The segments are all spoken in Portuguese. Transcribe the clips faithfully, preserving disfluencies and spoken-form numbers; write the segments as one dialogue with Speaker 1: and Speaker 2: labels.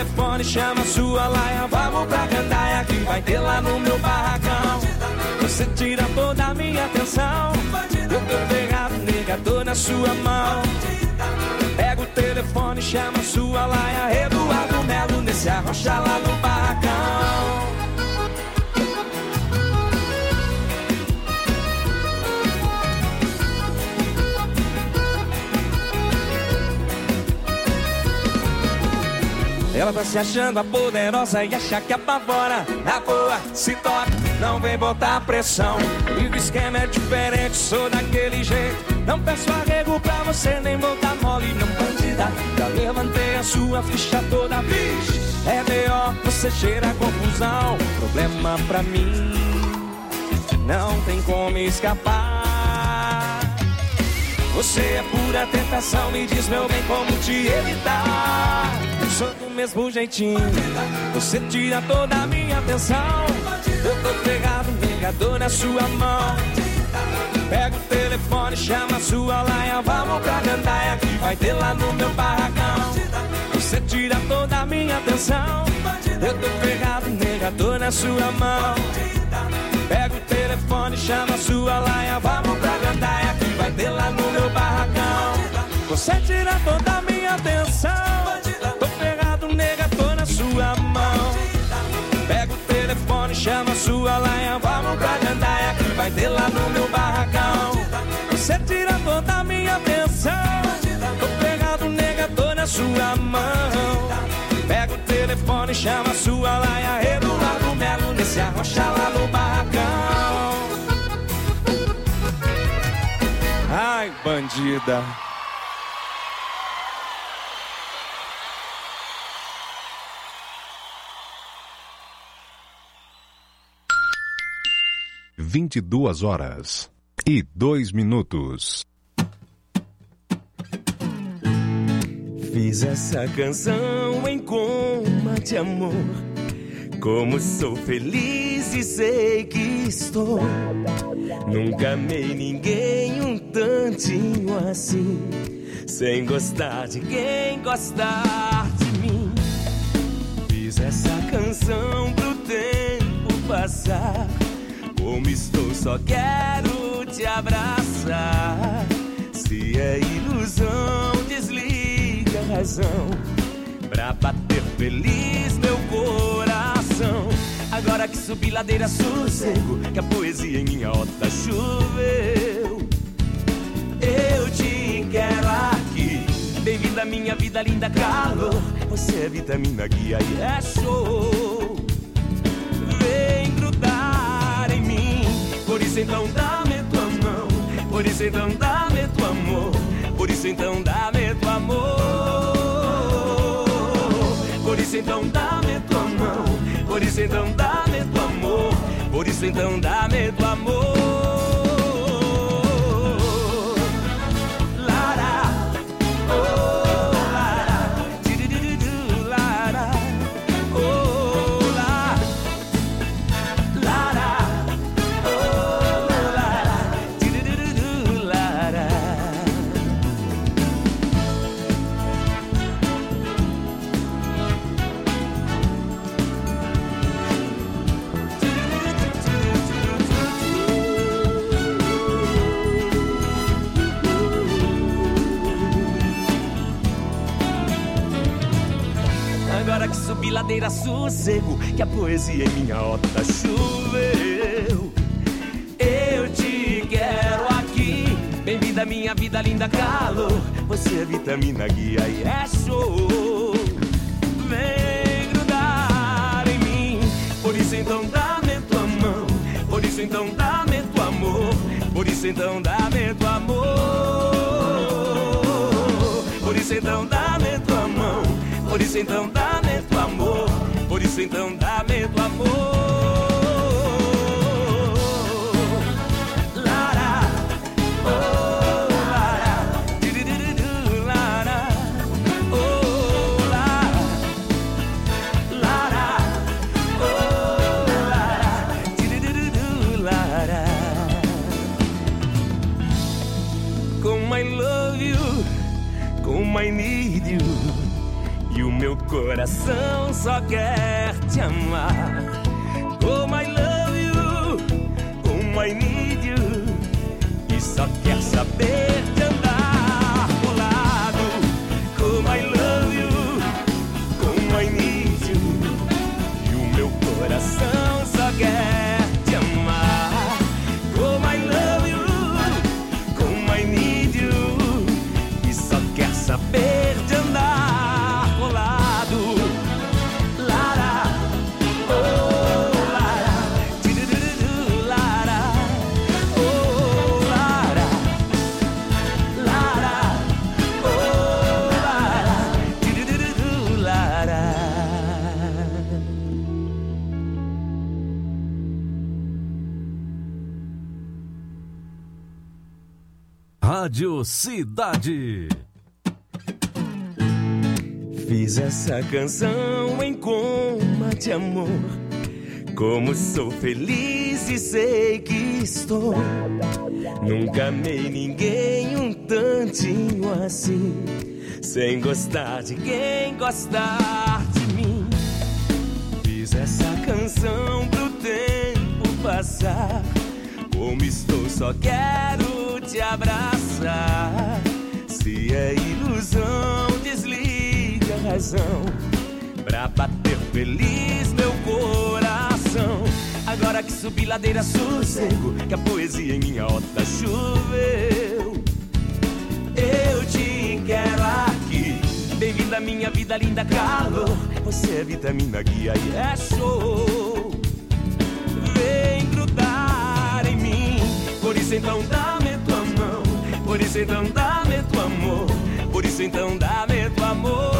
Speaker 1: telefone, chama sua laia, vamos pra gandaia que vai ter lá no meu barracão. Você tira toda a minha atenção, eu tô pegado, nega, tô na sua mão. Pega o telefone, chama sua laia, Eduardo Melo, nesse arrocha lá no barracão. Ela tá se achando a poderosa e acha que apavora. Na boa, se toca, não vem botar pressão. E o esquema é diferente, sou daquele jeito. Não peço arrego pra você, nem botar mole, não bandida. Já levantei a sua ficha toda, bicho. É B O, você cheira confusão. Problema pra mim, não tem como escapar. Você é pura tentação, me diz meu bem como te evitar. Sou do mesmo jeitinho, você tira toda a minha atenção. Eu tô pegado, negador na sua mão. Pega o telefone, chama sua laia, vamos pra gandaia que vai ter lá no meu barracão. Você tira toda a minha atenção. Eu tô pegado, negador na sua mão. Pega o telefone, chama sua laia, vamos pra gandaia que vai ter lá no meu barracão. Você tira toda a minha atenção. Tô pegado, nega, tô na sua mão. Pega o telefone, chama sua laia, vamos pra gandaia que vai ter lá no meu barracão. Você tira toda a minha atenção. Tô pegado, nega, tô na sua mão. Pega o telefone, chama sua laia, Eduardo Melo, nesse arrocha lá no barracão. Ai, bandida.
Speaker 2: Vinte e duas horas e dois minutos.
Speaker 3: Fiz essa canção em coma de amor. Como sou feliz e sei que estou. Nunca amei ninguém um tantinho assim, sem gostar de quem gostar de mim. Fiz essa canção pro tempo passar. Como estou, só quero te abraçar. Se é ilusão, desliga a razão pra bater feliz meu coração. Agora que subi ladeira, sossego, que a poesia em minha horta choveu. Eu te quero aqui, bem-vinda à minha vida, linda calor. Você é vitamina, guia e é show. Vem grudar em mim, por isso então dá-me tua mão. Por isso então dá-me tua amor. Por isso então dá-me tua amor. Por isso então dá-me tua mão. Por isso então dá-me tua amor. Por isso então dá-me tua amor. Lara, oh Lara, tirididu, Lara, oh Lara, Lara, oh Lara, tirididu, Lara. Agora que subi ladeira, sossego, que a poesia em minha horta choveu. Eu te quero aqui, bem-vinda à minha vida, linda calor. Você é vitamina, guia e é show. Vem grudar em mim, por isso então dá-me tua mão. Por isso então dá-me tua amor. Por isso então dá-me tua amor. Por isso então dá-me tua mão. Por isso então dá-me tua amor. Por isso então dá-me tua amor. Lara, oh Lara, tirididu, Lara, oh Lara, Lara, oh Lara, tirididu, Lara. Como I love you, como I need you. E o meu coração coração só quer te amar. Como I love you, como I need you, e só quer saber de andar colado. Como I love you, como I need you, e o meu coração só quer te amar. Como I love you, como I need you, e só quer saber de andar colado. Lara, oh Lara, tirururudu, Lara, oh Lara, Lara, oh Lara, tirururudu, Lara.
Speaker 4: Rádio Cidade.
Speaker 3: Fiz essa canção em coma de amor. Como sou feliz e sei que estou. Nunca amei ninguém um tantinho assim, sem gostar de quem gostar de mim. Fiz essa canção pro tempo passar. Como estou, só quero te abraçar. Se é ilusão, desliga a razão pra bater feliz meu coração. Agora que subi ladeira, sossego, que a poesia em minha horta choveu. Eu te quero aqui, bem-vinda à minha vida, linda calor. Você é vitamina, guia e é show. Vem grudar em mim, por isso então dá-me tua mão. Por isso então dá-me tua amor. Por isso então dá-me tua amor.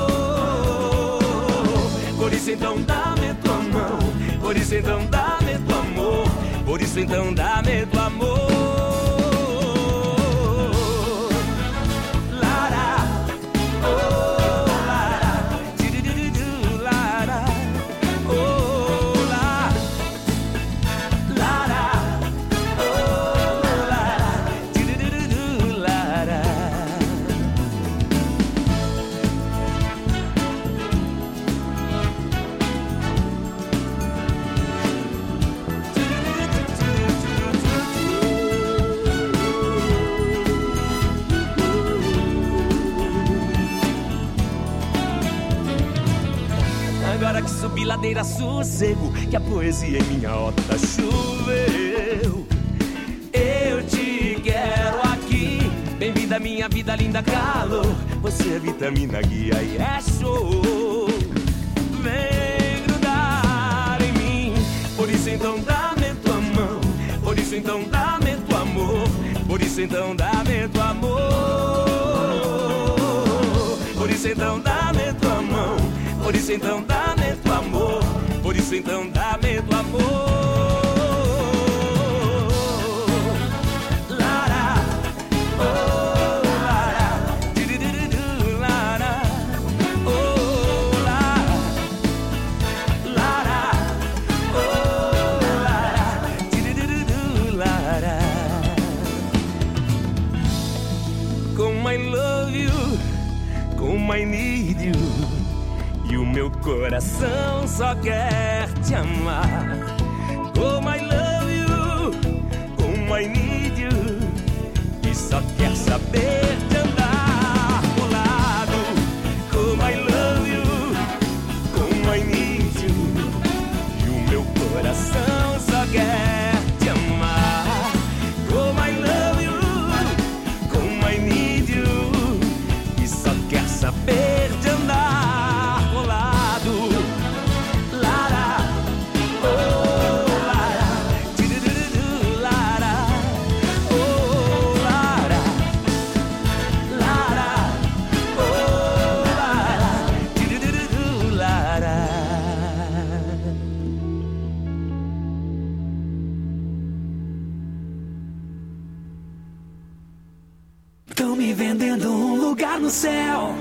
Speaker 3: Por isso então dá-me tua mão. Por isso então dá-me tua amor. Por isso então dá-me tua amor. Lara, oh Lara, tirururudu, Lara, oh Lara, Lara, oh Lara, tirururudu, Lara. Agora que subi ladeira, sossego, que a poesia em minha horta choveu. Eu te quero aqui, bem-vinda à minha vida, linda calor. Você é vitamina, guia e é show. Vem grudar em mim, por isso então dá-me tua mão. Por isso então dá-me tua amor. Por isso então dá-me tua amor. Por isso então dá-me tua mão. Por isso então dá-me tua amor. Por isso então dá-me tua amor. Lara, oh Lara, tirururudu, Lara, oh Lara, Lara, oh Lara, tirururudu, Lara. Como I love you, como I need you, e o meu coração só quer te amar. Como I love you, como I need you, e só quer saber de andar colado. Como I love you, como I need you, e o meu coração só quer te amar. Como I love you, como I need you, e só quer saber de andar.
Speaker 1: Tão me vendendo um lugar no céu.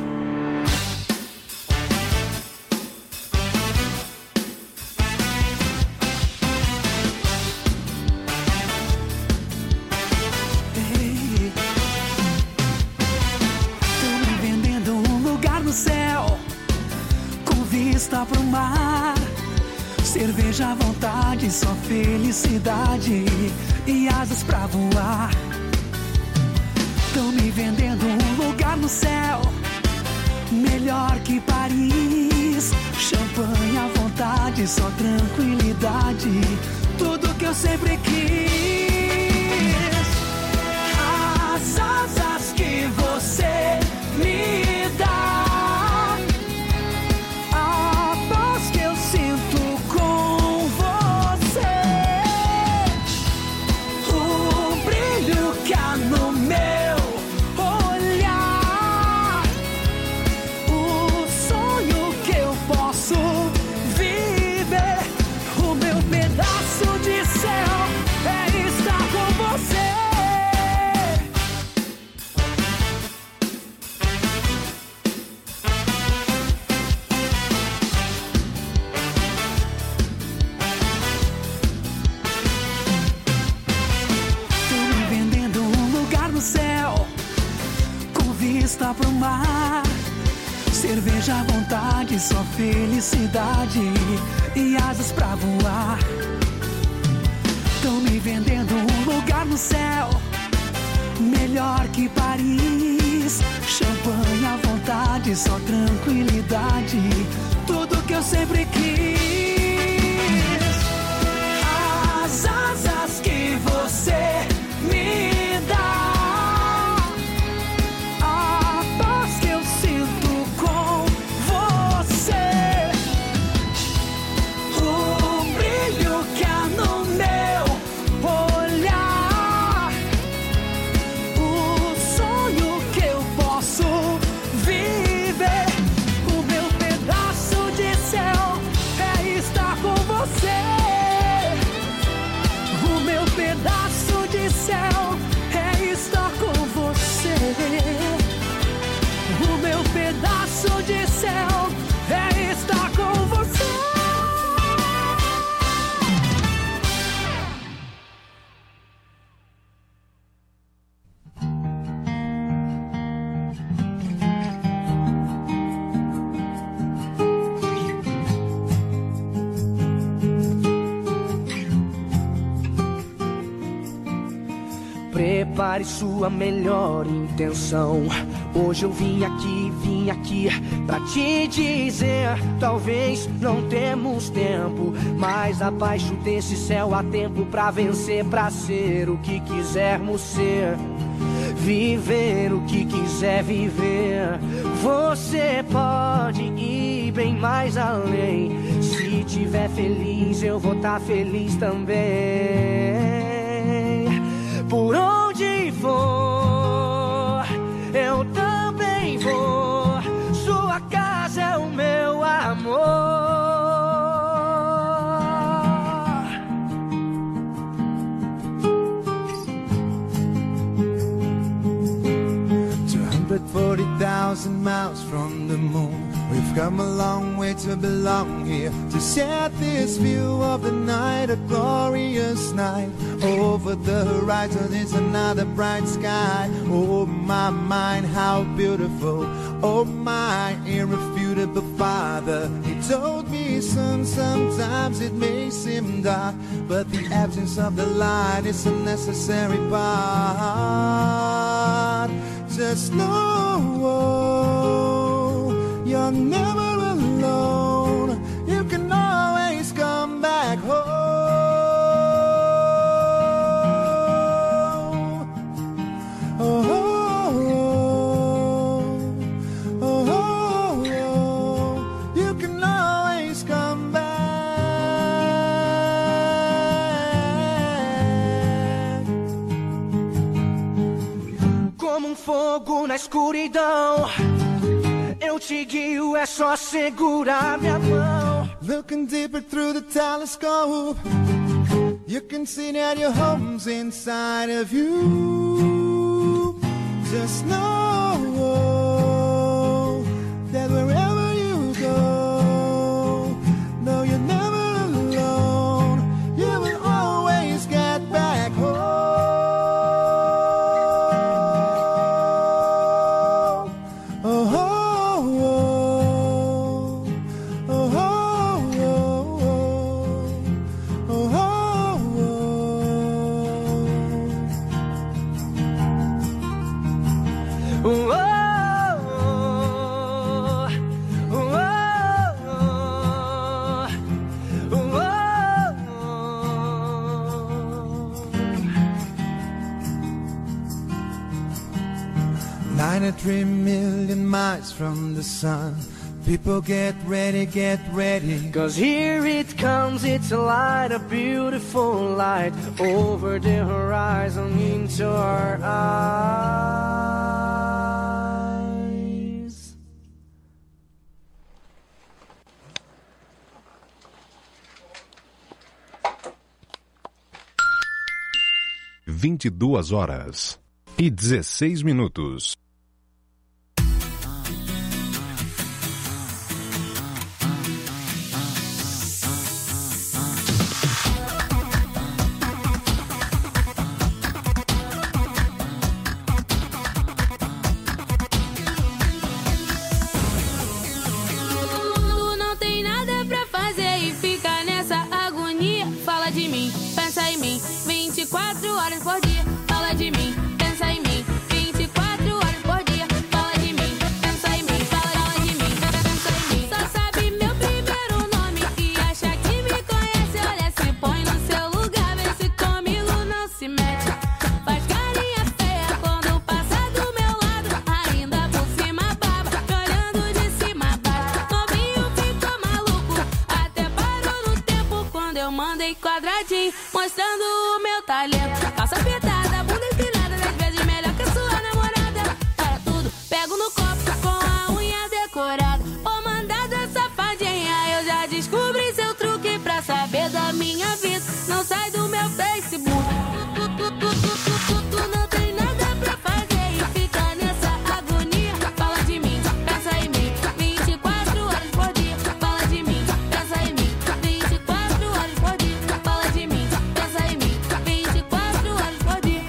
Speaker 1: Tão me vendendo um lugar no céu. Convite
Speaker 5: vista pro mar, cerveja à vontade, só felicidade e asas pra voar. Tão me vendendo um lugar no céu, melhor que Paris. Champanhe à vontade, só tranquilidade, tudo que eu sempre quis. As asas que você me dá, a paz que eu sinto com você, o brilho que há no meu olhar, o sonho que eu posso viver, o meu pedaço de céu é estar com você. Céu, com vista pro mar, cerveja à vontade, só felicidade e asas pra voar. Tão me vendendo um lugar no céu, melhor que Paris. Champanhe à vontade, só tranquilidade, tudo que eu sempre quis. As asas que você me dá, o meu pedaço de céu é estar com você.
Speaker 6: Prepare sua melhor intenção. Hoje eu vim aqui, vim aqui pra te dizer: talvez não temos tempo, mas abaixo desse céu há tempo pra vencer, pra ser o que quisermos ser, viver o que quiser viver. Você pode ir bem mais além. Se tiver feliz, eu vou tá feliz também. Por onde for, eu também vou. Sua casa é o meu amor.
Speaker 7: two hundred forty thousand miles from the moon, we've come a long way to belong here, to share this view of the night, a glorious night. Over the horizon is another bright sky. Oh my mind, how beautiful. Oh my irrefutable Father. He told me, son, sometimes it may seem dark, but the absence of the light is a necessary part. Just know you're never alone. You can always come back home.
Speaker 6: Fogo na escuridão, eu te guio, é só segurar minha mão.
Speaker 7: Looking deeper through the telescope, you can see that your home's inside of you. Just know that wherever you go, no, you're never alone. You will always get back home. Oh, oh, oh, oh, twenty-three million miles from the sun. People get ready, get ready.
Speaker 6: Cause here it comes, it's a light, a beautiful light, over the horizon into our eyes.
Speaker 2: vinte e duas horas e dezesseis minutos.
Speaker 8: vinte e quatro horas por dia, fala de mim, pensa em mim. vinte e quatro horas por dia, fala de mim, pensa em mim, fala de mim, pensa em mim. Só sabe meu primeiro nome e acha que me conhece. Olha, se põe no seu lugar, vê se comigo não se mete. Faz carinha feia quando passa do meu lado, ainda por cima baba, olhando de cima a baixo. Novinho ficou maluco, até parou no tempo quando eu mandei quadradinho, mostrando o meu talento. Calça apertada, bunda empinada, dez vezes melhor que a sua namorada. Para tudo, pego no copo com a unha decorada. Ô mandada safadinha, eu já descobri seu truque pra saber da minha vida. Não sai do meu Facebook. Tu, tu, tu, tu, tu, tu, tu não tem nada pra fazer e fica nessa agonia. Fala de mim, pensa em mim, vinte e quatro horas por dia. Fala de mim, pensa em mim, vinte e quatro horas por dia. Fala de mim, pensa em mim, vinte e quatro horas por dia.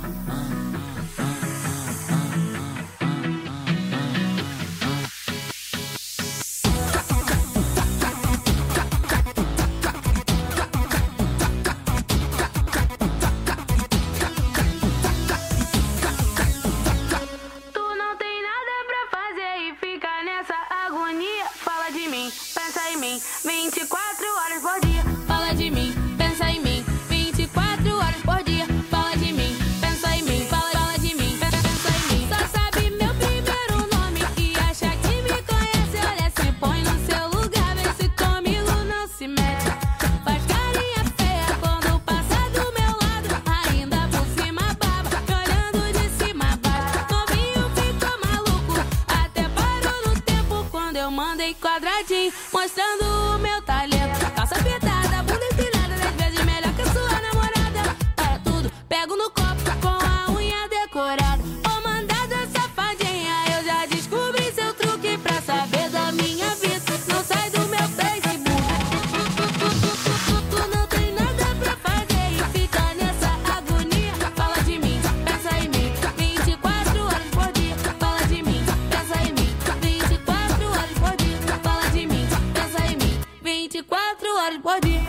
Speaker 8: Tu não tem nada pra fazer e fica nessa agonia. Fala de mim, pensa em mim, vinte e quatro horas por dia. Fala de mim, pensa em mim, vinte e quatro horas por dia. Fala de mim, pensa em mim, fala, fala de mim, pensa em mim. Só sabe meu primeiro nome e acha que me conhece. Olha, se põe no seu lugar, vê se comigo não se mete. Faz carinha feia quando passa do meu lado, ainda por cima baba, olhando de cima a baixo. Novinho ficou maluco, até parou no tempo quando eu mandei quadradinho, mostrando o meu talento. Calça apertada, bunda empinada, dez vezes melhor que a sua namorada. Para tudo, pego no copo com a unha decorada. Ô mandada safadinha, eu já descobri seu truque pra saber da minha vida. Não sai do meu Facebook. Tu, tu, tu, tu, tu, tu, tu não tem nada pra fazer e fica nessa agonia. Fala de mim, pensa em mim, vinte e quatro horas por dia. Fala de mim, pensa em mim, vinte e quatro horas por dia. Fala de mim, pensa em mim, vinte e quatro horas por dia.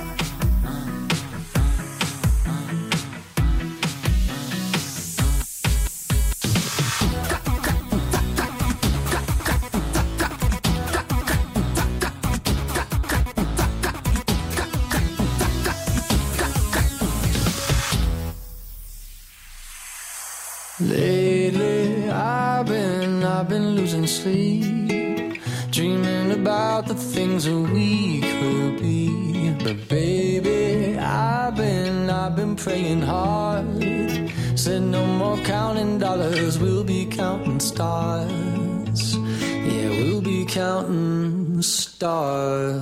Speaker 6: Lately, I've been, I've been losing sleep, dreaming about the things that we could be. But baby, I've been, I've been praying hard. Said no more counting dollars, we'll be counting stars. Yeah, we'll be counting stars.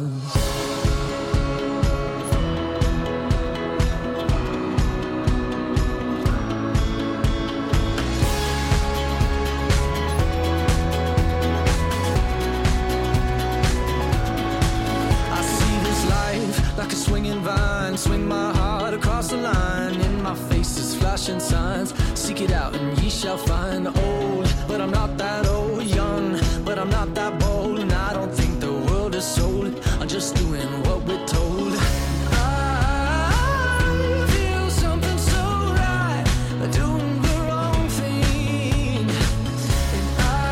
Speaker 6: Like a swinging vine, swing my heart across the line. In my face is flashing signs. Seek it out and ye shall find. Old, but I'm not that old. Young, but I'm not that bold. And I don't think the world is sold. I'm just doing what we're told. I feel something so right, doing the wrong thing. And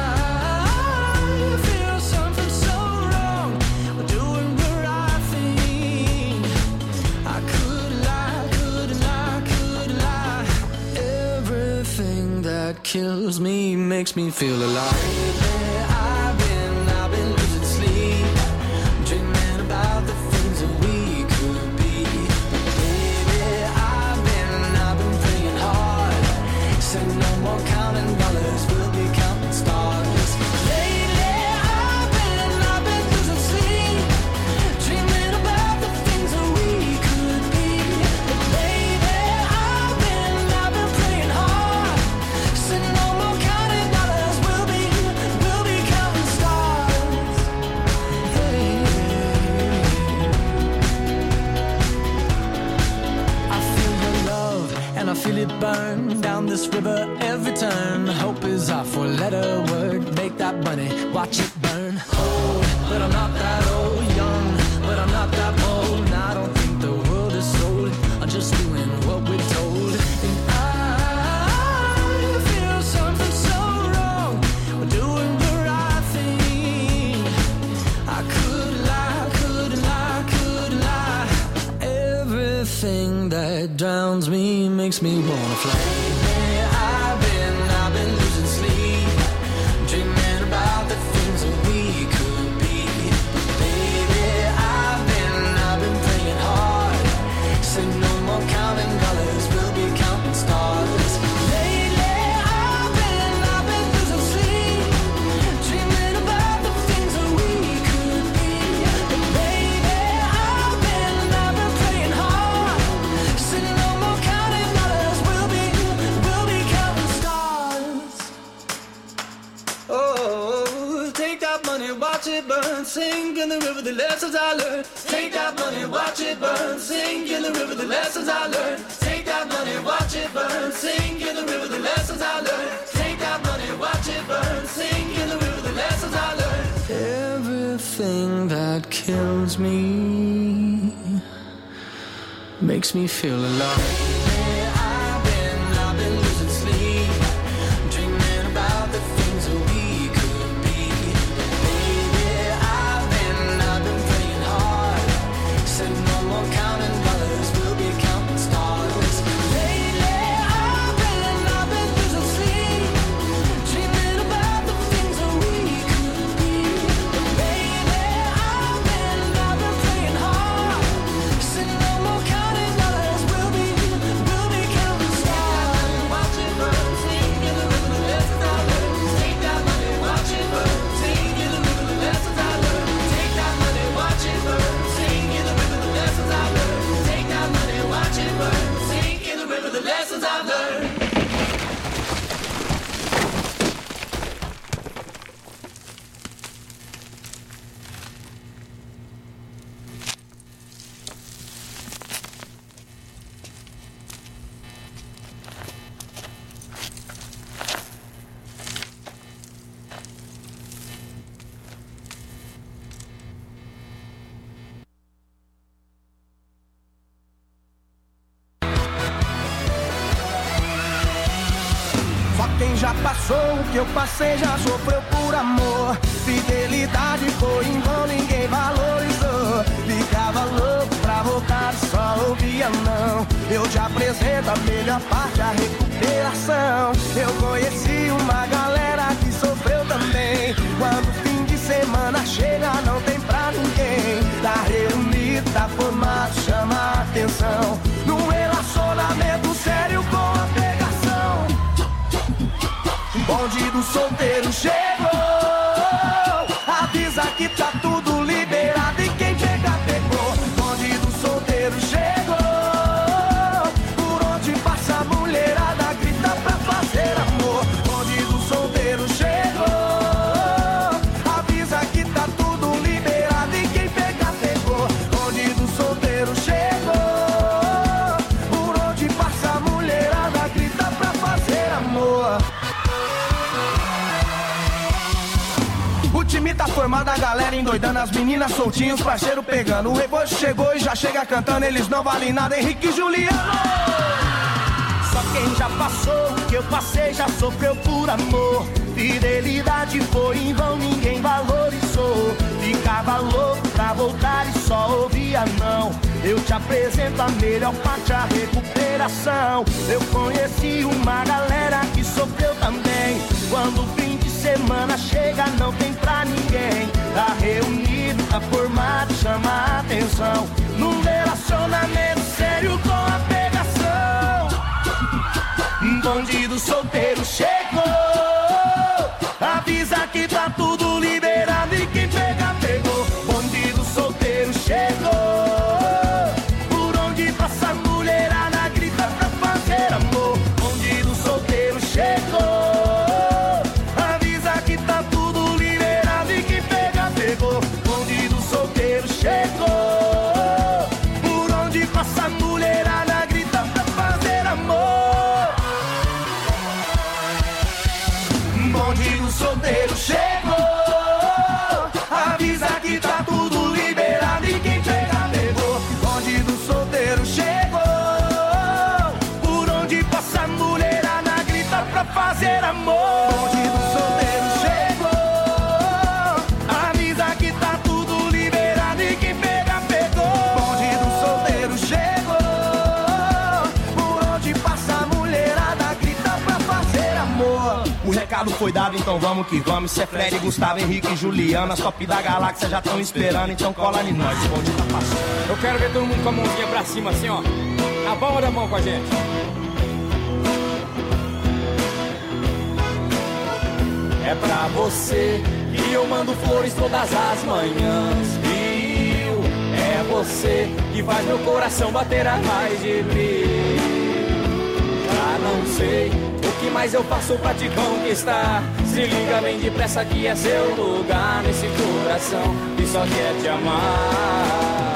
Speaker 6: I feel something so wrong, doing the right thing. I could lie, could lie, could lie. Everything that kills me makes
Speaker 5: makes me feel alive. Lately I've been, I've been losing sleep, dreaming about the things that we could be. Baby, I've been, I've been praying hard, said no more counting dollars, we'll be counting stars. Lately I've been, I've been losing sleep, dreaming about the things that we could be. But baby, I've been, I've been praying hard, said no more counting dollars, we'll be, we'll be counting stars. Hey. I feel your love and I feel it burn down this river every turn. Hope is our four-letter word. Make that money, watch it burn. Old, but I'm not that old. Young, but I'm not that bold. And I don't think the world is sold. I'm just doing what we're told. And I feel something so wrong. We're doing the right thing. I could lie, could lie, could lie. Everything that drowns me makes me wanna fly. Lately I've been, I've been losing sleep, dreaming about the things that we could be. Baby, I've been, I've been praying hard, said no more counting dollars, we'll be counting stars. Lately I've been, I've been losing sleep, dreaming about the things that we could be. But baby, I've been, I've been praying hard, said no more counting dollars, we'll be, we'll be counting stars. Oh, take that money, watch it burn, sing in the river the lessons I learned. Take that money, watch it burn, sing in the river the lessons I learned. Take that money, watch it burn, sing in the river the lessons I learned. Take that money, watch it burn, sing in the river the lessons I learned. Everything that kills me makes me feel alive. Lately I've been, I've been losing sleep, dreaming about the things that we could be. Baby, I've been, I've been praying hard, said no more counting dollars, we'll be counting stars. Lately I've been, I've been losing sleep, dreaming about the things that we could be. But baby, I've been, I've been praying hard, said no more counting dollars, we'll be, we'll be counting stars. Watch it burn, sing in the river the lessons I learned. Take that money, watch it burn, sing in the river the lessons I learned. Take that money, watch it burn, sing in the river the lessons I learned. Take that money, watch it burn, sing in the river the lessons I've learned.
Speaker 6: Só quem já passou o que eu passei já sofreu por amor. Fidelidade foi em vão, ninguém valorizou. Ficava louco pra voltar, só ouvia não. Eu te apresento a melhor parte, a recuperação. Eu conheci uma galera que sofreu também. Quando o fim de semana chega, não tem pra ninguém. Tá reunido, tá formado, chama a atenção. Num relacionamento sério com a pegação. Bonde do solteiro chegou, avisa que tá tudo liberado e quem pegar pegou. Bonde do solteiro chegou, por onde passa a mulherada grita pra fazer amor. Bonde do solteiro chegou, avisa que tá tudo liberado e quem pegar pegou. Bonde do solteiro chegou, por onde passa a mulherada grita pra fazer amor. O time tá formado, a galera endoidando, as meninas soltinhos, parceiro pegando. O Revojo chegou e já chega cantando, eles não valem nada, Henrique e Juliano. Só quem já passou o que eu passei já sofreu por amor. Fidelidade foi em vão, ninguém valorizou. Ficava louco pra voltar e só ouvia não. Eu te apresento a melhor parte, a recuperação. Eu conheci uma galera que sofreu também. Quando o fim de semana chega, não tem pra ninguém. Tá reunido, tá formado, chama a atenção. Num relacionamento sério com a pegação. Bandido solteiro chegou. Avisa que tá tudo liberado e quem pega, pegou. Bandido solteiro chegou. Por onde passa a mulherada grita pra fazer amor. Bandido solteiro chegou. Avisa que tá tudo liberado e quem pega, pegou. Bandido solteiro chegou. Por onde passa a mulherada grita pra fazer amor. Bandido solteiro chegou. Avisa que tá tudo liberado e quem pega, pegou. Bandido solteiro chegou. Por onde passa a mulherada grita pra fazer amor. Bandido solteiro chegou. Avisa que tá tudo liberado e quem pega, pegou. Bandido solteiro chegou. Por onde passa a mulherada grita pra fazer amor. O recado foi dado, então vamos que vamos. Cê é Fred, Gustavo, Henrique e Juliana. As top da galáxia já tão esperando, então cola em nós. O bonde tá passando.
Speaker 9: Eu quero ver todo mundo com a mãozinha pra cima assim, ó. Na palma da mão com a gente.
Speaker 1: É pra você que eu mando flores todas as manhãs. Viu? É você que faz meu coração bater atrás de mim. Já não sei o que mais eu faço pra te conquistar. Se liga bem depressa que é seu lugar nesse coração que só quer te amar.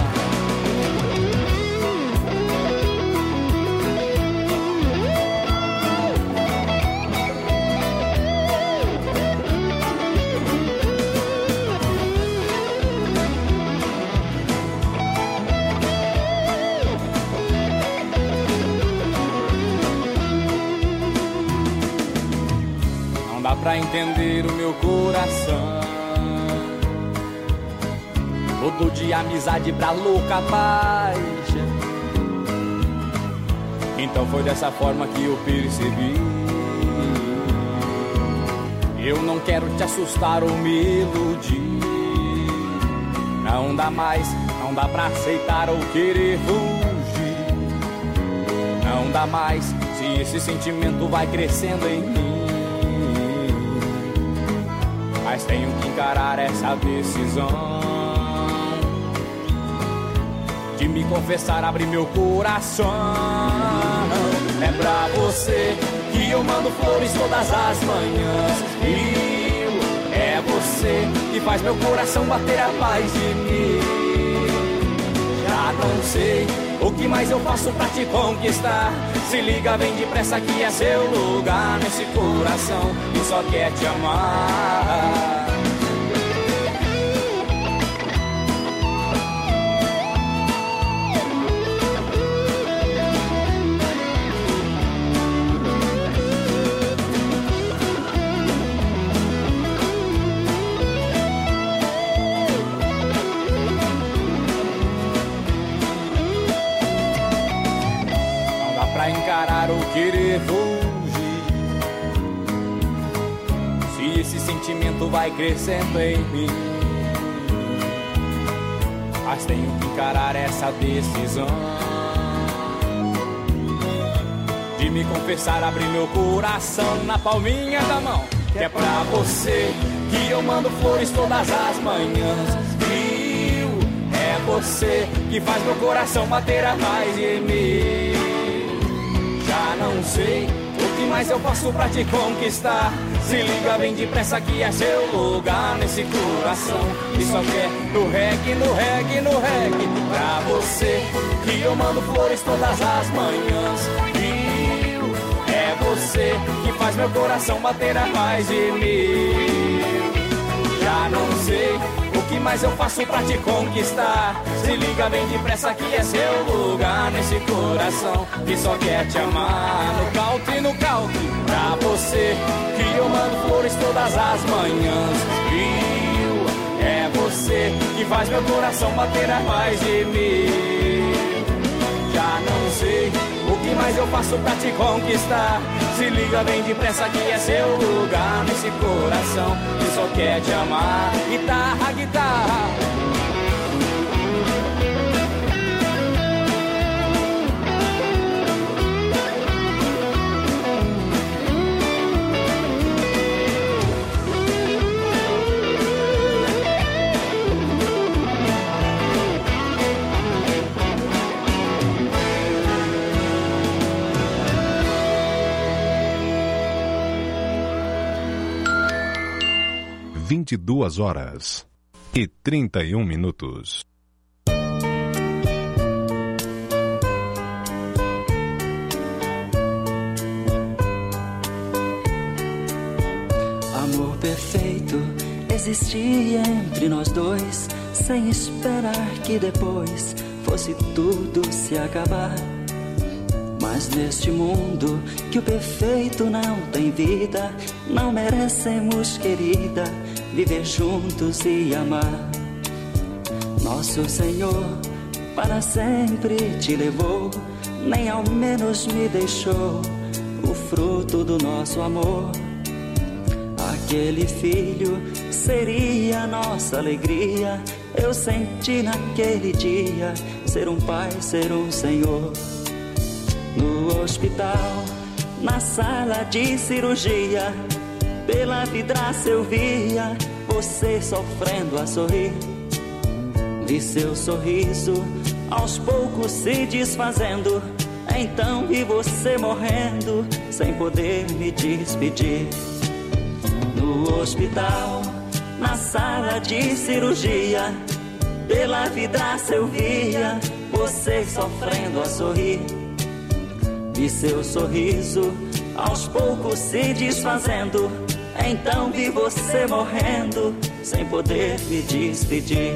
Speaker 1: Dá pra entender o meu coração. Mudou de amizade pra louca paixão. Então foi dessa forma que eu percebi. Eu não quero te assustar ou me iludir. Não dá mais, não dá pra aceitar ou querer fugir. Não dá mais, se esse sentimento vai crescendo em mim. Mas tenho que encarar essa decisão de me confessar, abrir meu coração. É pra você que eu mando flores todas as manhãs. E é você que faz meu coração bater a paz de mim. Já não sei o que mais eu faço pra te conquistar. Se liga bem depressa que é seu lugar nesse coração e só quer te amar. Pra encarar ou querer fugir. Se esse sentimento vai crescendo em mim. Mas tenho que encarar essa decisão de me confessar, abrir meu coração na palminha da mão. Que é pra você que eu mando flores todas as manhãs. Viu? É você que faz meu coração bater atrás de mim. Já não sei o que mais eu faço pra te conquistar. Se liga bem depressa que é seu lugar nesse coração e só quer no reggae, no reggae, no reggae. Pra você que eu mando flores todas as manhãs. E é você que faz meu coração bater atrás de mim. Já não sei o que mais eu faço pra te conquistar. Se liga bem depressa que é seu lugar nesse coração que só quer te amar. No caute, no caute, pra você que eu mando flores todas as manhãs. Viu? É você que faz meu coração bater atrás de mim. Já não sei o que mais
Speaker 9: mas eu faço pra te conquistar. Se liga bem depressa que é seu lugar nesse coração que só quer te amar. Guitarra, guitarra.
Speaker 2: vinte e duas horas e trinta e um minutos.
Speaker 10: Amor perfeito existia entre nós dois, sem esperar que depois fosse tudo se acabar. Mas neste mundo que o perfeito não tem vida, não merecemos, querida, viver juntos e amar. Nosso Senhor para sempre te levou, nem ao menos me deixou o fruto do nosso amor. Aquele filho seria nossa alegria, eu senti naquele dia ser um pai, ser um Senhor. No hospital, na sala de cirurgia, pela vidraça eu via você sofrendo a sorrir. Vi seu sorriso aos poucos se desfazendo, então vi você morrendo sem poder me despedir. No hospital, na sala de cirurgia, pela vidraça eu via você sofrendo a sorrir. Vi seu sorriso aos poucos se desfazendo, então vi você morrendo sem poder me despedir.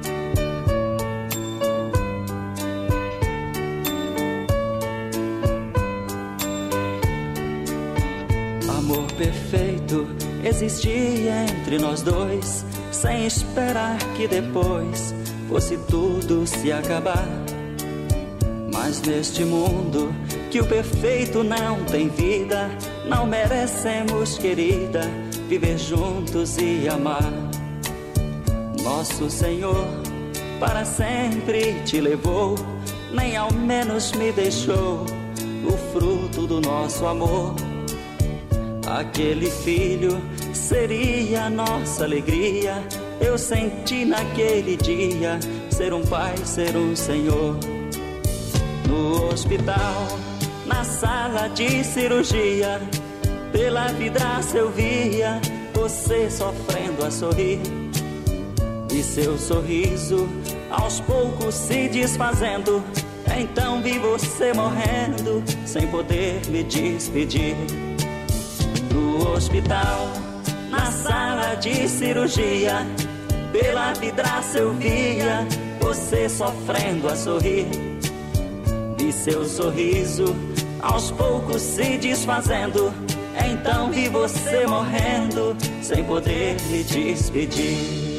Speaker 10: Amor perfeito existia entre nós dois, sem esperar que depois fosse tudo se acabar. Mas neste mundo que o perfeito não tem vida, não merecemos, querida, viver juntos e amar. Nosso Senhor para sempre te levou, nem ao menos me deixou o fruto do nosso amor. Aquele filho seria a nossa alegria, eu senti naquele dia ser um pai, ser um Senhor. No hospital, na sala de cirurgia, pela vidraça eu via você sofrendo a sorrir. E seu sorriso aos poucos se desfazendo, então vi você morrendo sem poder me despedir. No hospital, na sala de cirurgia, pela vidraça eu via você sofrendo a sorrir. Vi seu sorriso aos poucos se desfazendo, então vi você morrendo sem poder me despedir.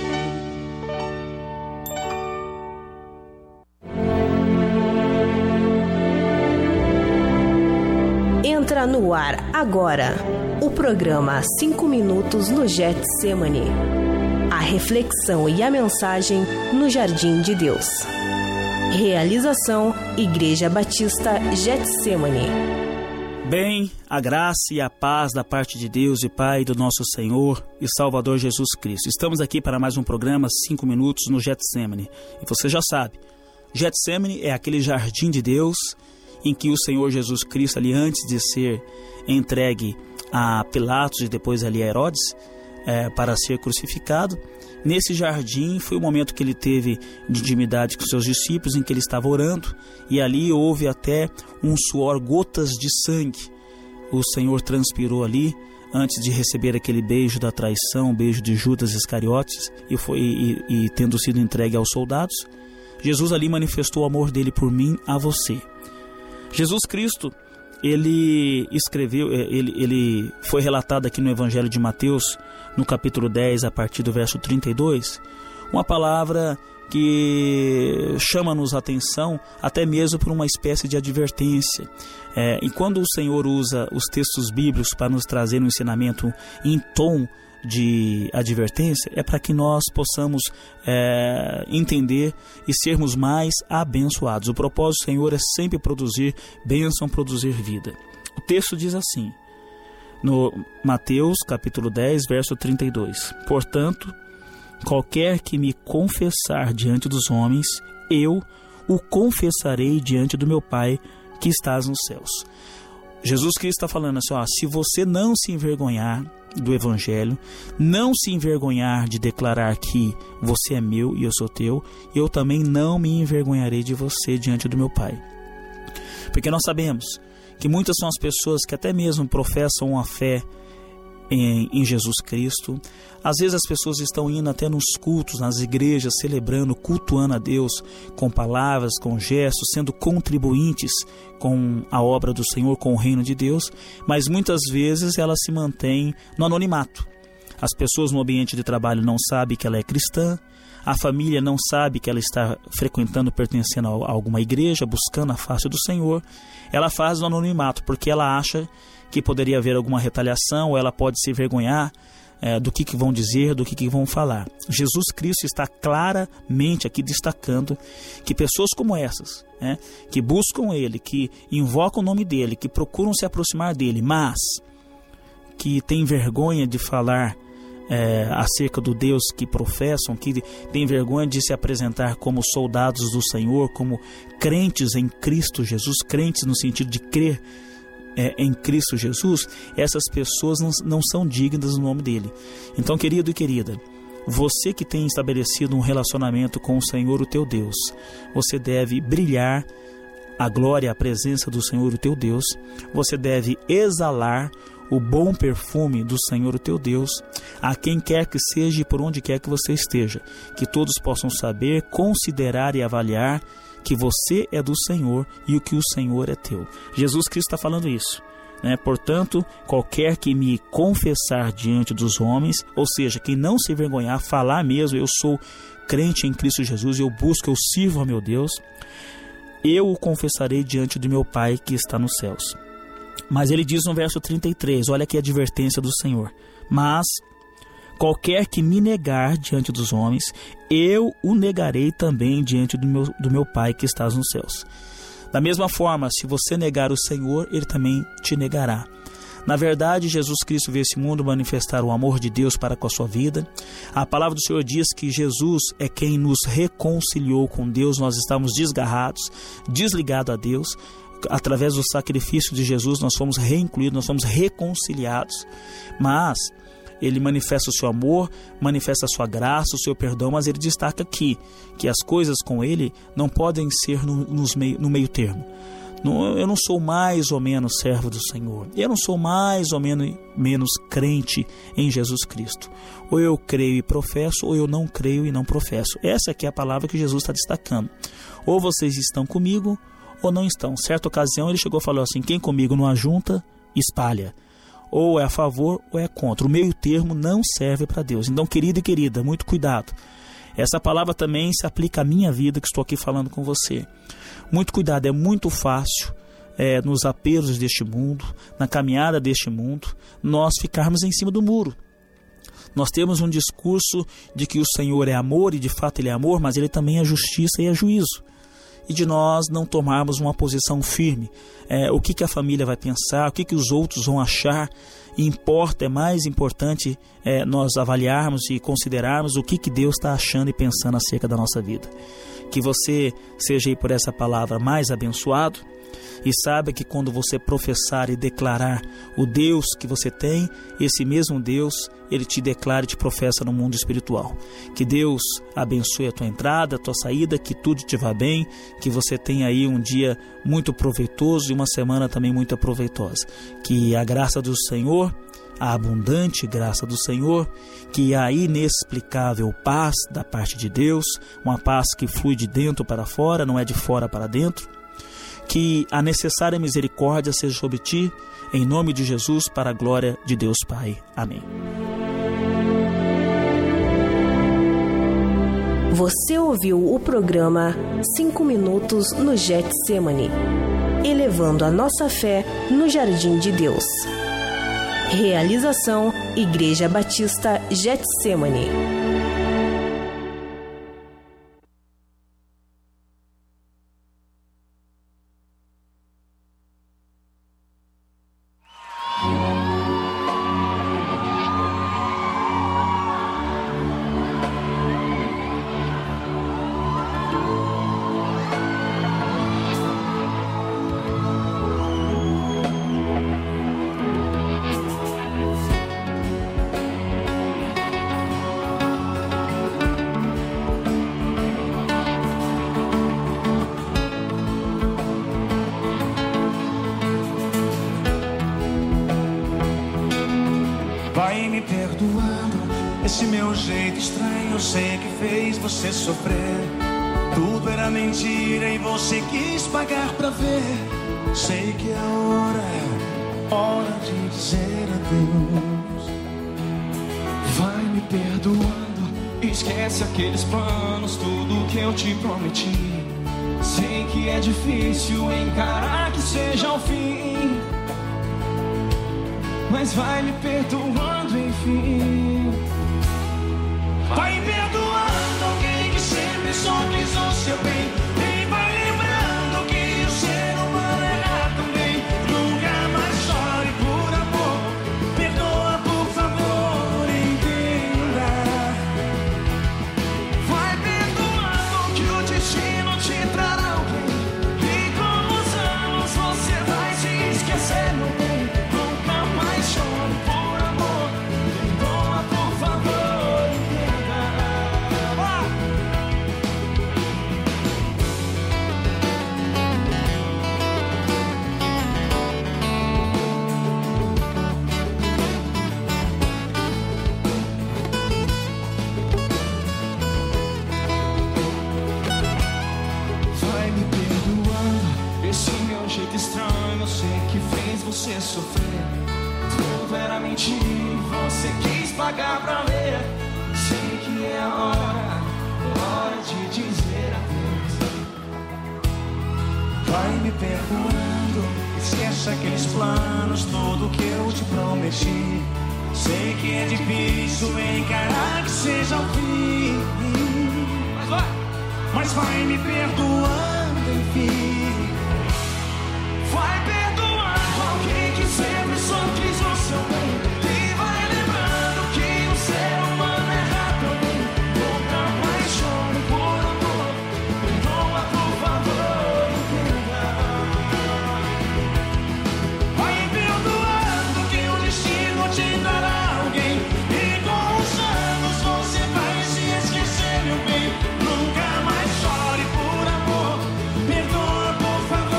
Speaker 11: Entra no ar agora o programa cinco minutos no Getsemane. A reflexão e a mensagem no Jardim de Deus. Realização Igreja Batista Getsemane.
Speaker 12: Bem, a graça e a paz da parte de Deus e Pai do nosso Senhor e Salvador Jesus Cristo. Estamos aqui para mais um programa cinco minutos no Getsemane. E você já sabe, Getsemane é aquele jardim de Deus em que o Senhor Jesus Cristo, ali antes de ser entregue a Pilatos e depois ali a Herodes, é, para ser crucificado, nesse jardim foi o momento que ele teve de intimidade com seus discípulos, em que ele estava orando, e ali houve até um suor, gotas de sangue. O Senhor transpirou ali antes de receber aquele beijo da traição, o beijo de Judas Iscariotes, e, foi, e, e tendo sido entregue aos soldados, Jesus ali manifestou o amor dele por mim, a você. Jesus Cristo, ele escreveu, ele, ele foi relatado aqui no Evangelho de Mateus, no capítulo dez, a partir do verso trinta e dois, uma palavra que chama-nos a atenção até mesmo por uma espécie de advertência. É, e quando o Senhor usa os textos bíblicos para nos trazer um ensinamento em tom de advertência, é para que nós possamos é, entender e sermos mais abençoados. O propósito do Senhor é sempre produzir bênção, produzir vida. O texto diz assim, no Mateus capítulo dez, verso trinta e dois: portanto, qualquer que me confessar diante dos homens, eu o confessarei diante do meu Pai que estás nos céus. Jesus Cristo está falando assim, ó, se você não se envergonhar do Evangelho, não se envergonhar de declarar que você é meu e eu sou teu, eu também não me envergonharei de você diante do meu Pai. Porque nós sabemos que muitas são as pessoas que até mesmo professam uma fé Em, em Jesus Cristo. Às vezes as pessoas estão indo até nos cultos, nas igrejas, celebrando, cultuando a Deus com palavras, com gestos, sendo contribuintes com a obra do Senhor, com o reino de Deus, mas muitas vezes ela se mantém no anonimato. As pessoas no ambiente de trabalho não sabem que ela é cristã, a família não sabe que ela está frequentando, pertencendo a alguma igreja, buscando a face do Senhor. Ela faz no anonimato porque ela acha que poderia haver alguma retaliação, ou ela pode se envergonhar é, do que, que vão dizer, do que, que vão falar. Jesus Cristo está claramente aqui destacando que pessoas como essas, né, que buscam Ele, que invocam o nome dEle, que procuram se aproximar dEle, mas que têm vergonha de falar é, acerca do Deus que professam, que têm vergonha de se apresentar como soldados do Senhor, como crentes em Cristo Jesus, crentes no sentido de crer É, em Cristo Jesus, essas pessoas não, não são dignas do nome dele. Então, querido e querida, você que tem estabelecido um relacionamento com o Senhor, o teu Deus, você deve brilhar a glória, a presença do Senhor, o teu Deus. Você deve exalar o bom perfume do Senhor, o teu Deus, a quem quer que seja e por onde quer que você esteja, que todos possam saber, considerar e avaliar que você é do Senhor e o que o Senhor é teu. Jesus Cristo está falando isso, né? Portanto, qualquer que me confessar diante dos homens, ou seja, quem não se envergonhar, falar mesmo, eu sou crente em Cristo Jesus, eu busco, eu sirvo a meu Deus, eu o confessarei diante do meu Pai que está nos céus. Mas ele diz no verso trinta e três, olha aqui a advertência do Senhor: mas qualquer que me negar diante dos homens, eu o negarei também diante do meu, do meu Pai que estás nos céus. Da mesma forma, se você negar o Senhor, Ele também te negará. Na verdade, Jesus Cristo veio a esse mundo manifestar o amor de Deus para com a sua vida. A palavra do Senhor diz que Jesus é quem nos reconciliou com Deus. Nós estávamos desgarrados, desligados a Deus. Através do sacrifício de Jesus, nós fomos reincluídos, nós fomos reconciliados. Mas Ele manifesta o seu amor, manifesta a sua graça, o seu perdão, mas Ele destaca aqui que as coisas com Ele não podem ser no, nos meio, no meio termo. Não, eu não sou mais ou menos servo do Senhor, eu não sou mais ou menos, menos crente em Jesus Cristo. Ou eu creio e professo, ou eu não creio e não professo. Essa aqui é a palavra que Jesus está destacando. Ou vocês estão comigo, ou não estão. Certa ocasião Ele chegou e falou assim: quem comigo não ajunta, espalha. Ou é a favor ou é contra. O meio termo não serve para Deus. Então, querido e querida, muito cuidado. Essa palavra também se aplica à minha vida, que estou aqui falando com você. Muito cuidado, é muito fácil é, nos apelos deste mundo, na caminhada deste mundo, nós ficarmos em cima do muro. Nós temos um discurso de que o Senhor é amor, e de fato Ele é amor, mas Ele também é justiça e é juízo. E de nós não tomarmos uma posição firme. É, o que, que a família vai pensar, o que, que os outros vão achar. E importa, é mais importante é, nós avaliarmos e considerarmos o que, que Deus está achando e pensando acerca da nossa vida. Que você seja aí por essa palavra mais abençoado. E saiba que quando você professar e declarar o Deus que você tem, esse mesmo Deus, Ele te declara e te professa no mundo espiritual. Que Deus abençoe a tua entrada, a tua saída, que tudo te vá bem, que você tenha aí um dia muito proveitoso e uma semana também muito proveitosa. Que a graça do Senhor, a abundante graça do Senhor, que a inexplicável paz da parte de Deus, uma paz que flui de dentro para fora, não é de fora para dentro, que a necessária misericórdia seja sobre ti, em nome de Jesus, para a glória de Deus Pai. Amém.
Speaker 11: Você ouviu o programa cinco minutos no Getsemane, elevando a nossa fé no Jardim de Deus. Realização Igreja Batista Getsemane.
Speaker 1: Você sofrer, tudo era mentira e você quis pagar pra ver. Sei que é hora, hora de dizer adeus. Vai me perdoando, esquece aqueles planos, tudo que eu te prometi. Sei que é difícil encarar que seja o fim, mas vai me perdoando enfim. Vai me perdoando alguém que sempre só quis o seu bem. E vai lembrando que o ser humano erra também. Nunca mais chore por amor. Perdoa, por favor, entenda. Vai perdoando que o destino te trará alguém. E com os anos você vai se esquecer, meu bem. Nunca mais chore por amor. Perdoa, por favor. Estranho, eu sei que fez você sofrer. Tudo era mentira, você quis pagar pra ver. Sei que é a hora, hora de dizer adeus. Vai me perdoando, esquece aqueles planos, tudo que eu te prometi. Sei que é difícil encarar que seja o fim, mas vai, mas vai me perdoando enfim. Vai perdoando alguém que sempre só quis o seu bem. E vai lembrando que o ser humano erra também. Nunca mais chore por amor. Perdoa, por favor, entenda. Vai perdoando que o destino te dará alguém. E com os anos você vai se esquecer, meu bem. Nunca mais chore por amor. Perdoa, por favor.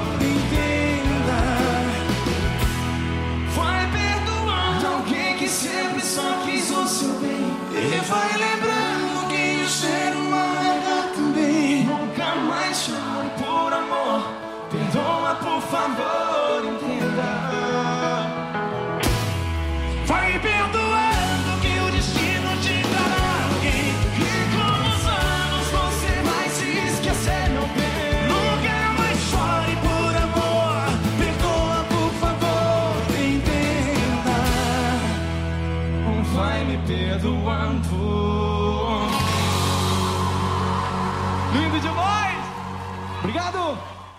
Speaker 1: Sempre só quis o seu bem. E vai lembrando que o ser humano erra também. Nunca mais chore por amor. Perdoa, por favor, entenda. Vai perdoando que o destino te dará alguém. E com os anos você vai se esquecer, meu bem. Nunca mais chore por amor. Perdoa, por favor, entenda. Vai me perdoando. Lindo demais! Obrigado!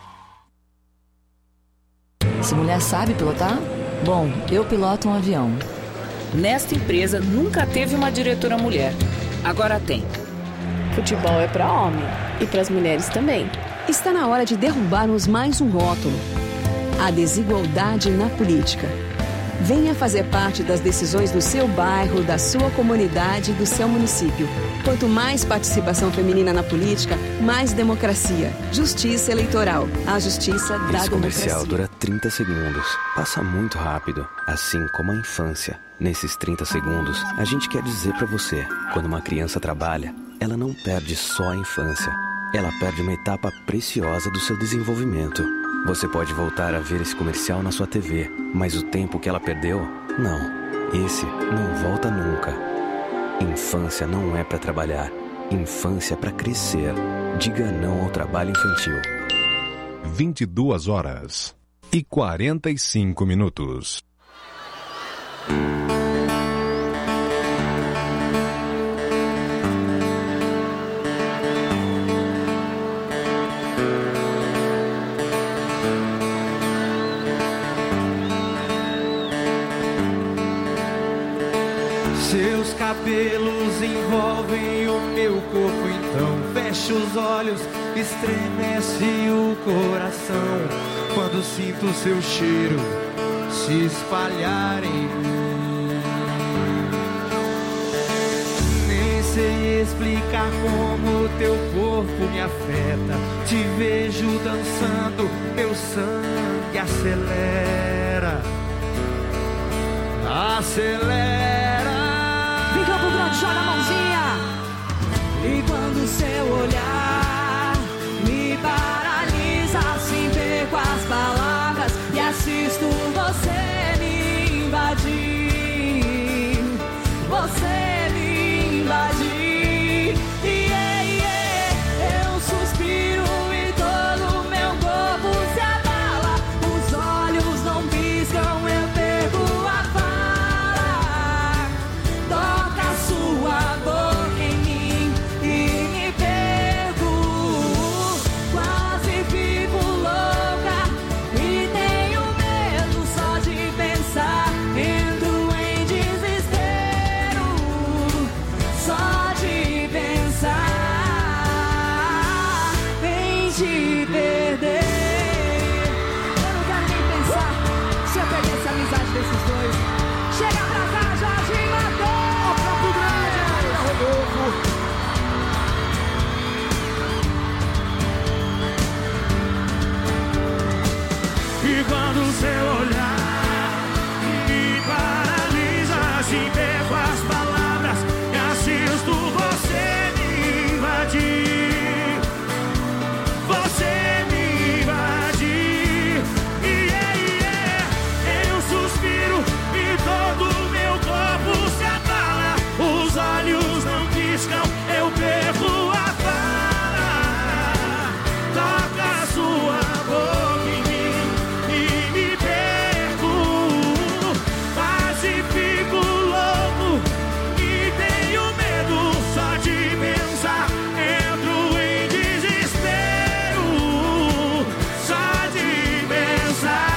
Speaker 13: Essa mulher sabe pilotar? Bom, eu piloto um avião.
Speaker 14: Nesta empresa nunca teve uma diretora mulher. Agora tem.
Speaker 15: Futebol é para homem e para as mulheres também.
Speaker 16: Está na hora de derrubarmos mais um rótulo: a desigualdade na política. Venha fazer parte das decisões do seu bairro, da sua comunidade e do seu município. Quanto mais participação feminina na política, mais democracia. Justiça eleitoral. A justiça da democracia.
Speaker 17: Esse comercial dura trinta segundos. Passa muito rápido, assim como a infância. Nesses trinta segundos, a gente quer dizer pra você: quando uma criança trabalha, ela não perde só a infância. Ela perde uma etapa preciosa do seu desenvolvimento. Você pode voltar a ver esse comercial na sua T V, mas o tempo que ela perdeu, não. Esse não volta nunca. Infância não é para trabalhar. infância para crescer. Diga não ao trabalho infantil.
Speaker 2: vinte e duas horas e quarenta e cinco minutos.
Speaker 18: Seus cabelos envolvem o meu corpo, então fecho os olhos, estremece o coração quando sinto seu cheiro se espalhar em mim. Nem sei explicar como teu corpo me afeta. Te vejo dançando, meu sangue acelera, acelera.
Speaker 5: Vem Campo Grande, joga a mãozinha. E quando seu olhar me paralisa, assim perco as palavras e assisto você me invadir, você me invadir. Yeah, yeah. Eu suspiro e todo o meu corpo se abala. Os olhos não piscam, eu perco a fala. Toca a sua boca em mim e me perco. Quase fico louca e tenho medo só de pensar. Entro em desespero só de pensar em te perder. Eu não quero nem pensar se eu perdesse a amizade desses dois. Chega pra cá, Jorge Matheus! Campo Grande, Rodolfo!
Speaker 18: E quando seu olhar me paralisa, assim perco as palavras e assisto você me invadir, você me invadir. Yeah, yeah. Eu suspiro e todo o meu corpo se abala. Os olhos não piscam, eu perco a fala. Toca a sua boca em mim e me perco. Quase fico louco e tenho medo só de pensar. Entro em desespero só de pensar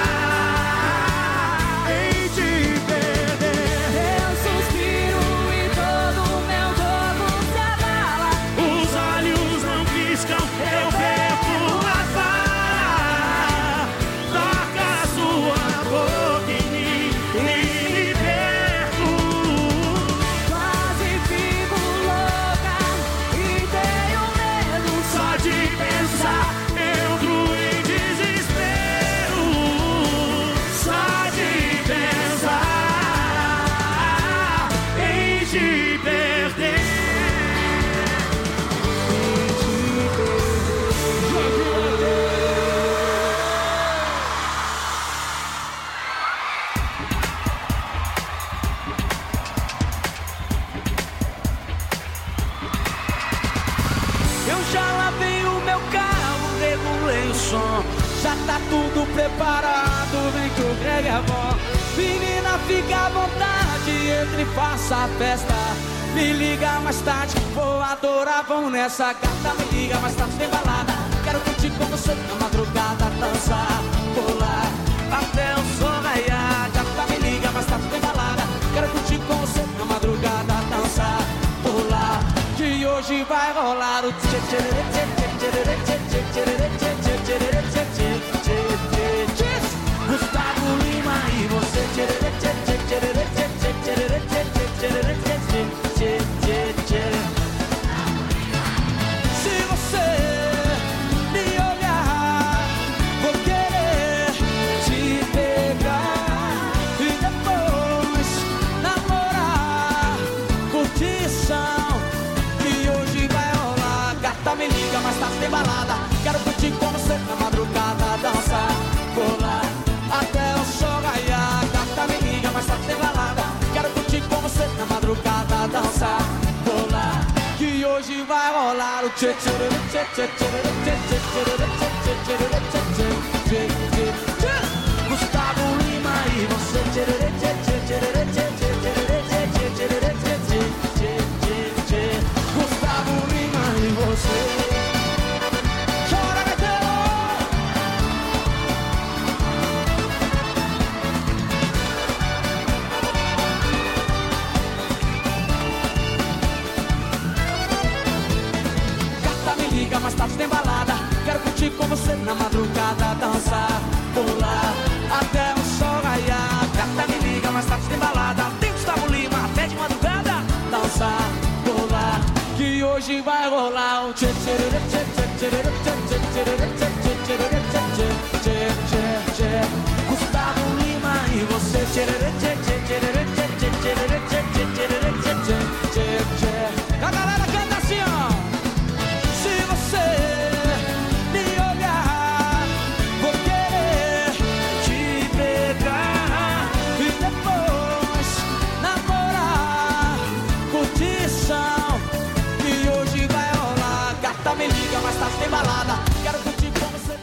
Speaker 18: em te perder.
Speaker 5: Eu suspiro e todo o meu corpo se abala.
Speaker 18: Os olhos não piscam, eu perco a fala. Toca a sua boca em mim e me perco.
Speaker 5: Quase fico louca e tenho medo
Speaker 18: Só de pensar, entro em desespero. Só de pensar em te perder.
Speaker 1: Eu já lavei o meu carro, regulei o som. Já tá tudo preparado, vem que o Greg é bom. Menina, fica à vontade, entre e faça a festa. Me liga mais tarde, vou adorar, vamos nessa gata. Me liga mais tarde, tem balada. Quero curtir com você na madrugada, dançar, pular, até o sol raiar. Gata, me liga mais tarde, tem balada. Quero curtir com você na madrugada, dançar, pular. Que hoje vai rolar o tchê tchê tchê tchê tchê tchê tchê tchê tchê tchê tchê. Gustavo Lima e você tchê tchê tchê tchê tchê tchê tchê tchê tchê tchê tchê. Se você me olhar, vou querer te pegar e depois namorar. Curtição que hoje vai rolar. Gata, me liga Gustavo Lima e você. Gustavo Lima e você. Chora, gaiteiro! Gata, me liga, mais tarde tem balada. Quero curtir com você na madrugada, dançar, pular até o sol raiar. Gata, me liga, mais tarde tem balada. Tem Gustavo Lima até de madrugada, dançar, pular, que hoje vai rolar o tchê tchê tchê tchê tchê tchê tchê tchê tchê tchê. Gustavo Lima e você. Tchê tchê tchê tchê tchê tchê tchê tchê tchê tchê. A galera canta assim, ó. Se você me olhar, vou querer te pegar e depois namorar, curtição, que hoje vai rolar. Gata, me liga, mais tarde tem balada. Quero curtir com você.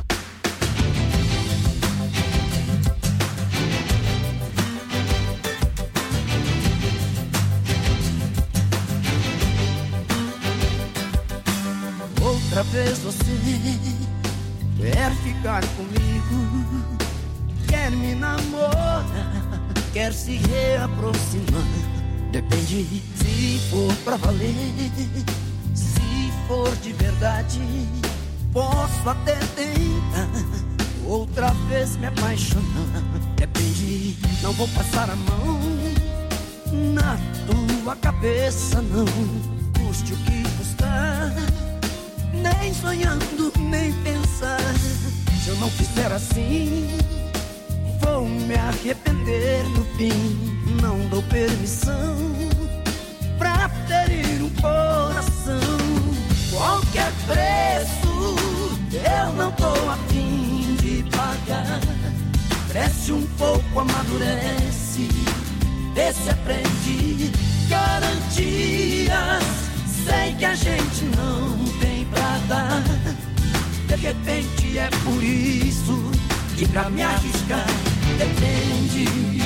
Speaker 6: Outra vez você quer ficar comigo, quer me namorar, quer se reaproximar. Depende se for pra valer, se for de verdade, posso até tentar outra vez me apaixonar. Depende, não vou passar a mão na tua cabeça, não, custe o que custar. Nem sonhando, nem pensar. Se eu não fizer assim, vou me arrepender no fim. Não dou permissão pra ferir um coração. Qualquer preço eu não tô a fim de pagar. Cresce um pouco, amadurece, vê se aprende. Garantias, sei que a gente não tem pra dar. De repente é por isso que pra me arriscar depende.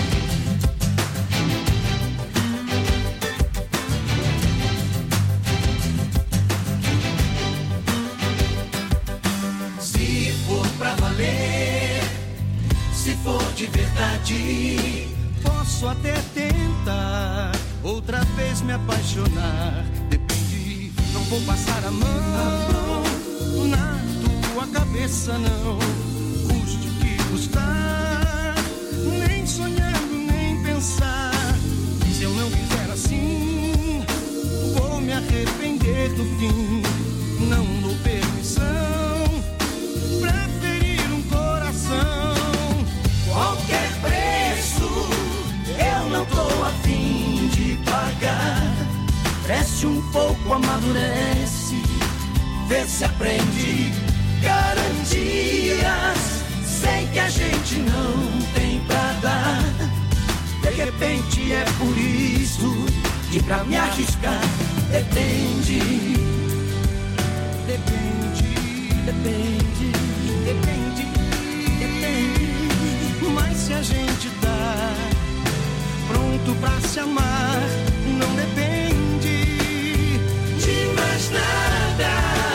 Speaker 6: Se for pra valer, se for de verdade,
Speaker 18: posso até tentar outra vez me apaixonar. Depende, não vou passar a mão na tua cabeça, não, custe o que custar. Nem sonhando, nem pensar. Se eu não quiser assim, vou me arrepender no fim. Não dou permissão pra ferir um coração.
Speaker 6: Qualquer preço eu não tô a fim de pagar. Cresce um pouco, amadurece, vê se aprende. Garantias, sei que a gente não tem pra dar. De repente é por isso que pra me arriscar depende. Depende, depende, depende, depende.
Speaker 18: Mas se a gente tá pronto pra se amar, não depende
Speaker 6: de mais nada.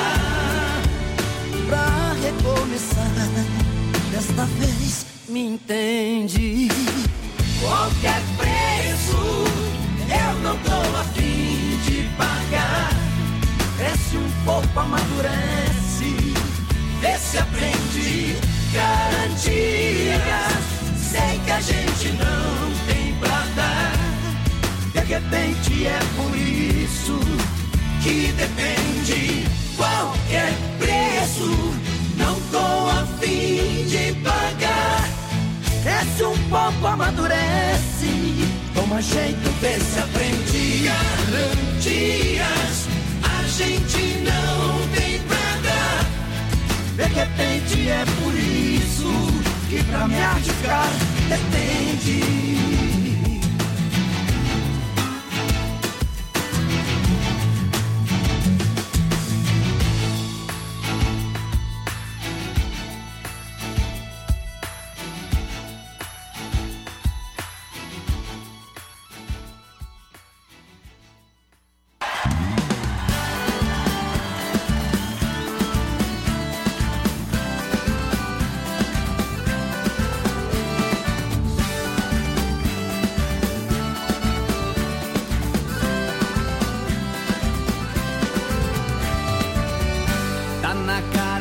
Speaker 6: Pra recomeçar, desta vez me entende. Qualquer preço eu não tô a fim de pagar. Cresce um pouco, amadurece, vê se aprende. Garantias, sei que a gente não tem pra dar. De repente é por isso que depende. Qualquer preço não tô a fim de pagar. Cresce um pouco, amadurece, toma jeito, vê se aprende. Garantias, a gente não tem pra dar. De repente é por isso que pra me arriscar depende.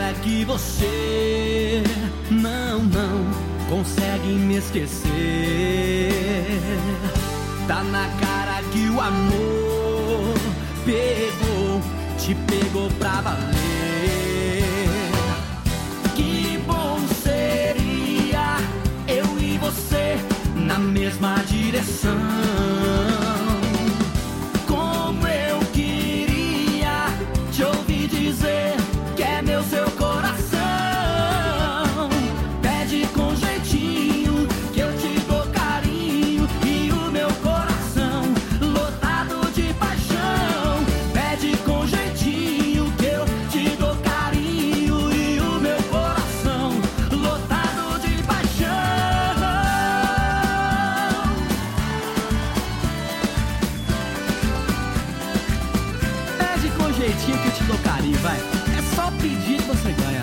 Speaker 19: cara que você não, não consegue me esquecer. Tá na cara que o amor pegou, te pegou pra valer. Que bom seria eu e você na mesma direção. Como eu queria te ouvir dizer que é meu seu coração. Pede com jeitinho que eu te dou carinho e o meu coração lotado de paixão. Pede com jeitinho que eu te dou carinho e o meu coração lotado de paixão. Pede com jeitinho que eu te dou carinho, vai. É só pedir que você ganha.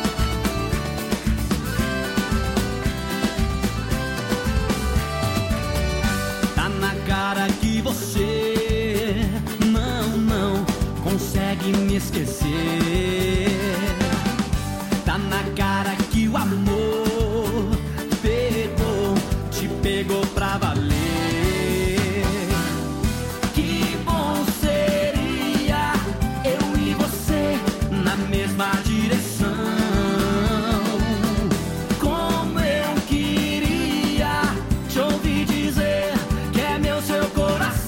Speaker 19: Tá na cara que você não, não consegue me esquecer. Tá na cara que o amor pegou, te pegou pra valer. Que bom seria eu e você na mesma direção. Como eu queria te ouvir dizer que é meu seu coração.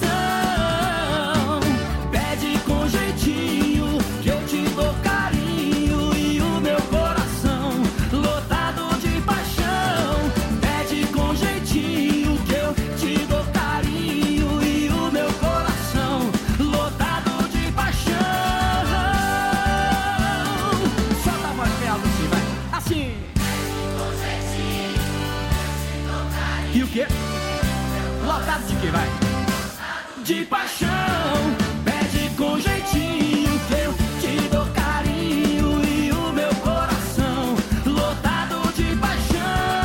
Speaker 19: Pede com jeitinho que eu te dou carinho e o meu coração lotado de paixão. Pede com jeitinho que eu te dou carinho e o meu coração lotado de paixão. Solta a voz bem alta assim, vai. Assim. E o quê? Lotado de quê, vai? De paixão. Pede com jeitinho que eu te dou carinho e o meu coração lotado de paixão.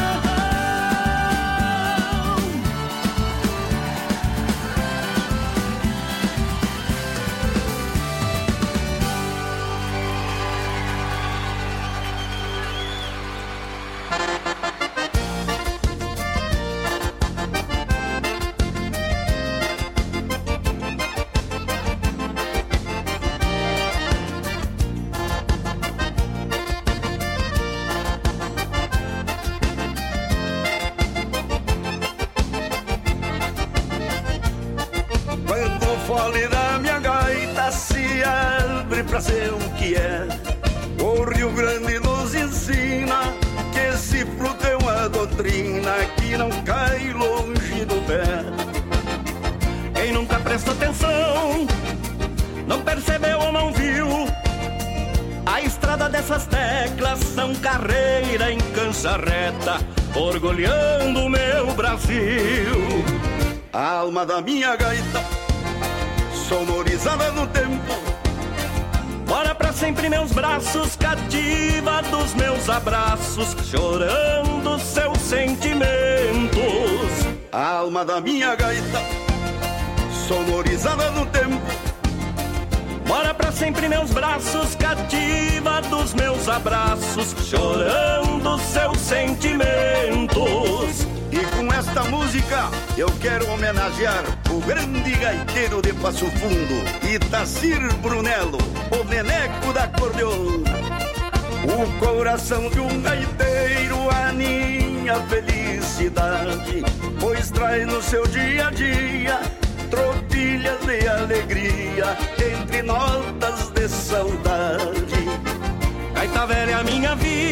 Speaker 20: Quando o fole da minha gaita se abre pra ser o que é, o Rio Grande nos ensina que esse fruto é uma doutrina que não cai longe do pé. Quem nunca prestou atenção, não percebeu ou não viu, a estrada dessas teclas são carreira em cancha reta, orgulhando o meu Brasil. A alma da minha gaita, sonorizada no tempo, mora pra sempre em meus braços, cativa dos meus abraços, chorando seus sentimentos. A alma da minha gaita, sonorizada no tempo, mora pra sempre em meus braços, cativa dos meus abraços, chorando seus sentimentos.
Speaker 21: E com esta música eu quero homenagear o grande gaiteiro de Passo Fundo, Itacir Brunello, o neneco da acordeona. O coração de um gaiteiro aninha felicidade, pois traz no seu dia a dia tropilhas de alegria entre notas de saudade.
Speaker 20: Gaita velha minha vida,